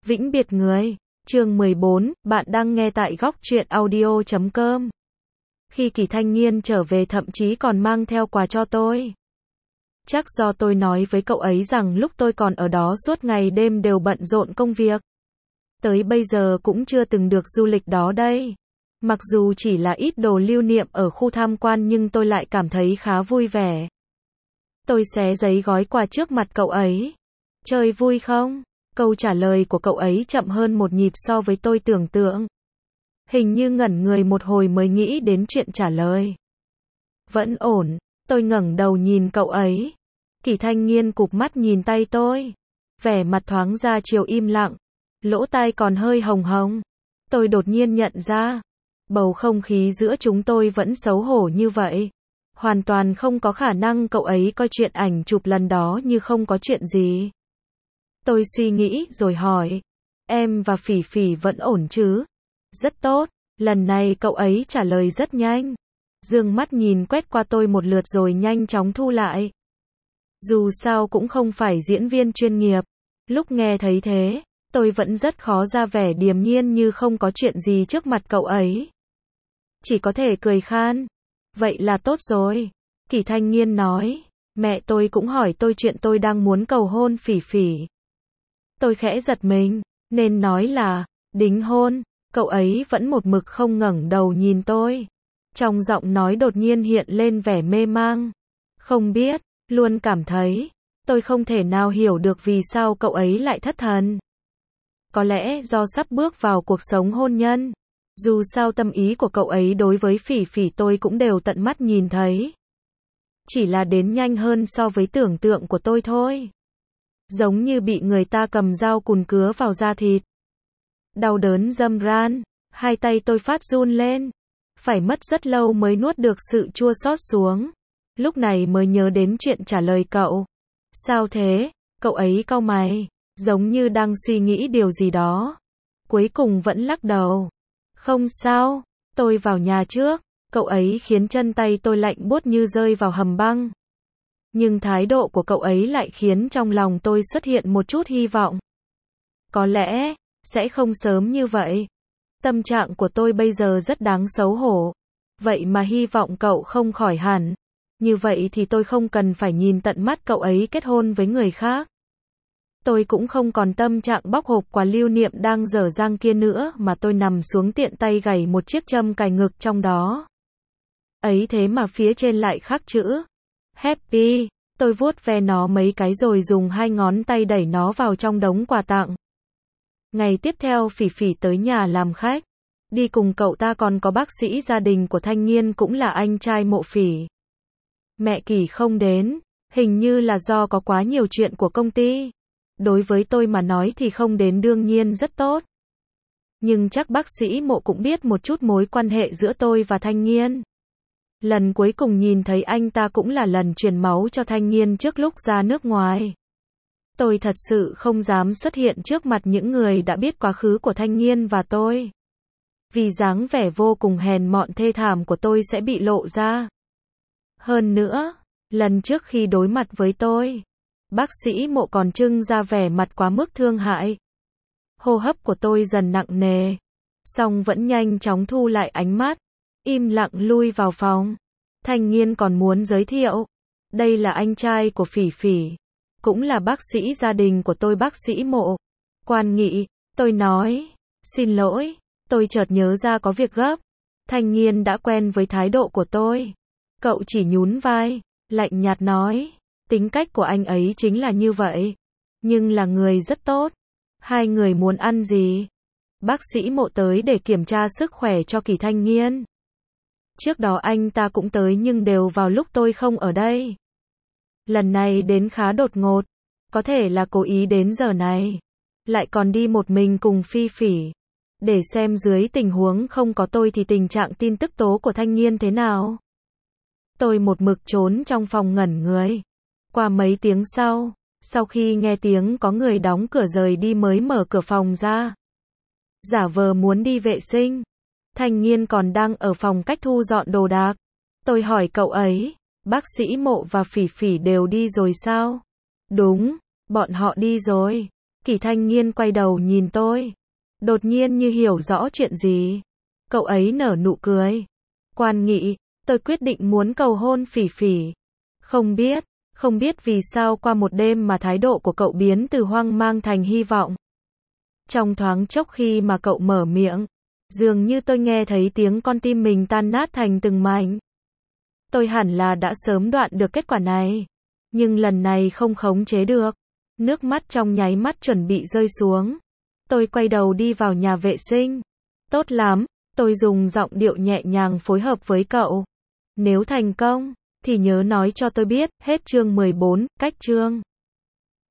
Vĩnh biệt người. Chương 14, bạn đang nghe tại góc truyện audio.com. Khi Kỳ Thanh Nghiên trở về thậm chí còn mang theo quà cho tôi. Chắc do tôi nói với cậu ấy rằng lúc tôi còn ở đó suốt ngày đêm đều bận rộn công việc. Tới bây giờ cũng chưa từng được du lịch đó đây. Mặc dù chỉ là ít đồ lưu niệm ở khu tham quan nhưng tôi lại cảm thấy khá vui vẻ. Tôi xé giấy gói quà trước mặt cậu ấy. Chơi vui không? Câu trả lời của cậu ấy chậm hơn một nhịp so với tôi tưởng tượng. Hình như ngẩn người một hồi mới nghĩ đến chuyện trả lời. Vẫn ổn. Tôi ngẩng đầu nhìn cậu ấy. Kỳ Thanh Nghiên cụp mắt nhìn tay tôi. Vẻ mặt thoáng ra chiều im lặng. Lỗ tai còn hơi hồng hồng. Tôi đột nhiên nhận ra. Bầu không khí giữa chúng tôi vẫn xấu hổ như vậy. Hoàn toàn không có khả năng cậu ấy coi chuyện ảnh chụp lần đó như không có chuyện gì. Tôi suy nghĩ rồi hỏi. Em và Phỉ Phỉ vẫn ổn chứ? Rất tốt. Lần này cậu ấy trả lời rất nhanh. Dương mắt nhìn quét qua tôi một lượt rồi nhanh chóng thu lại. Dù sao cũng không phải diễn viên chuyên nghiệp. Lúc nghe thấy thế, tôi vẫn rất khó ra vẻ điềm nhiên như không có chuyện gì trước mặt cậu ấy. Chỉ có thể cười khan. Vậy là tốt rồi. Kỳ Thanh Nghiên nói. Mẹ tôi cũng hỏi tôi chuyện tôi đang muốn cầu hôn Phỉ Phỉ. Tôi khẽ giật mình, nên nói là, đính hôn. Cậu ấy vẫn một mực không ngẩng đầu nhìn tôi. Trong giọng nói đột nhiên hiện lên vẻ mê mang. Không biết, luôn cảm thấy, tôi không thể nào hiểu được vì sao cậu ấy lại thất thần. Có lẽ do sắp bước vào cuộc sống hôn nhân. Dù sao tâm ý của cậu ấy đối với Phỉ Phỉ tôi cũng đều tận mắt nhìn thấy. Chỉ là đến nhanh hơn so với tưởng tượng của tôi thôi. Giống như bị người ta cầm dao cùn cứa vào da thịt. Đau đớn râm ran, hai tay tôi phát run lên. Phải mất rất lâu mới nuốt được sự chua xót xuống. Lúc này mới nhớ đến chuyện trả lời cậu. Sao thế? Cậu ấy cau mày, giống như đang suy nghĩ điều gì đó. Cuối cùng vẫn lắc đầu. Không sao, tôi vào nhà trước. Cậu ấy khiến chân tay tôi lạnh buốt như rơi vào hầm băng. Nhưng thái độ của cậu ấy lại khiến trong lòng tôi xuất hiện một chút hy vọng. Có lẽ, sẽ không sớm như vậy. Tâm trạng của tôi bây giờ rất đáng xấu hổ. Vậy mà hy vọng cậu không khỏi hẳn. Như vậy thì tôi không cần phải nhìn tận mắt cậu ấy kết hôn với người khác. Tôi cũng không còn tâm trạng bóc hộp quà lưu niệm đang dở dang kia nữa mà tôi nằm xuống tiện tay gảy một chiếc châm cài ngực trong đó. Ấy thế mà phía trên lại khắc chữ Happy. Tôi vuốt ve nó mấy cái rồi dùng hai ngón tay đẩy nó vào trong đống quà tặng. Ngày tiếp theo Phỉ Phỉ tới nhà làm khách. Đi cùng cậu ta còn có bác sĩ gia đình của Thanh Nghiên cũng là anh trai Mộ Phỉ. Mẹ Kỳ không đến, hình như là do có quá nhiều chuyện của công ty. Đối với tôi mà nói thì không đến đương nhiên rất tốt. Nhưng chắc bác sĩ Mộ cũng biết một chút mối quan hệ giữa tôi và Thanh Nghiên. Lần cuối cùng nhìn thấy anh ta cũng là lần truyền máu cho Thanh Nghiên trước lúc ra nước ngoài. Tôi thật sự không dám xuất hiện trước mặt những người đã biết quá khứ của Thanh Nghiên và tôi. Vì dáng vẻ vô cùng hèn mọn thê thảm của tôi sẽ bị lộ ra. Hơn nữa, lần trước khi đối mặt với tôi, bác sĩ Mộ còn trưng ra vẻ mặt quá mức thương hại. Hô hấp của tôi dần nặng nề, song vẫn nhanh chóng thu lại ánh mắt, im lặng lui vào phòng. Thanh Nghiên còn muốn giới thiệu, đây là anh trai của Phỉ Phỉ, cũng là bác sĩ gia đình của tôi bác sĩ Mộ. Quan Nghị, tôi nói, xin lỗi, tôi chợt nhớ ra có việc gấp. Thanh Nghiên đã quen với thái độ của tôi. Cậu chỉ nhún vai, lạnh nhạt nói, tính cách của anh ấy chính là như vậy, nhưng là người rất tốt. Hai người muốn ăn gì? Bác sĩ Mộ tới để kiểm tra sức khỏe cho Kỳ Thanh Nghiên. Trước đó anh ta cũng tới nhưng đều vào lúc tôi không ở đây. Lần này đến khá đột ngột, có thể là cố ý đến giờ này. Lại còn đi một mình cùng Phi Phỉ. Để xem dưới tình huống không có tôi thì tình trạng tin tức tố của Thanh Nghiên thế nào. Tôi một mực trốn trong phòng ngẩn người. Qua mấy tiếng sau khi nghe tiếng có người đóng cửa rời đi mới mở cửa phòng ra. Giả vờ muốn đi vệ sinh. Thanh Nghiên còn đang ở phòng cách thu dọn đồ đạc. Tôi hỏi cậu ấy, bác sĩ Mộ và Phỉ Phỉ đều đi rồi sao? Đúng, bọn họ đi rồi. Kỳ Thanh Nghiên quay đầu nhìn tôi. Đột nhiên như hiểu rõ chuyện gì. Cậu ấy nở nụ cười. Quan Nghị, tôi quyết định muốn cầu hôn Phỉ Phỉ. Không biết vì sao qua một đêm mà thái độ của cậu biến từ hoang mang thành hy vọng. Trong thoáng chốc khi mà cậu mở miệng, dường như tôi nghe thấy tiếng con tim mình tan nát thành từng mảnh. Tôi hẳn là đã sớm đoạn được kết quả này, nhưng lần này không khống chế được. Nước mắt trong nháy mắt chuẩn bị rơi xuống. Tôi quay đầu đi vào nhà vệ sinh. Tốt lắm, tôi dùng giọng điệu nhẹ nhàng phối hợp với cậu. Nếu thành công, thì nhớ nói cho tôi biết. Hết chương 14, cách chương.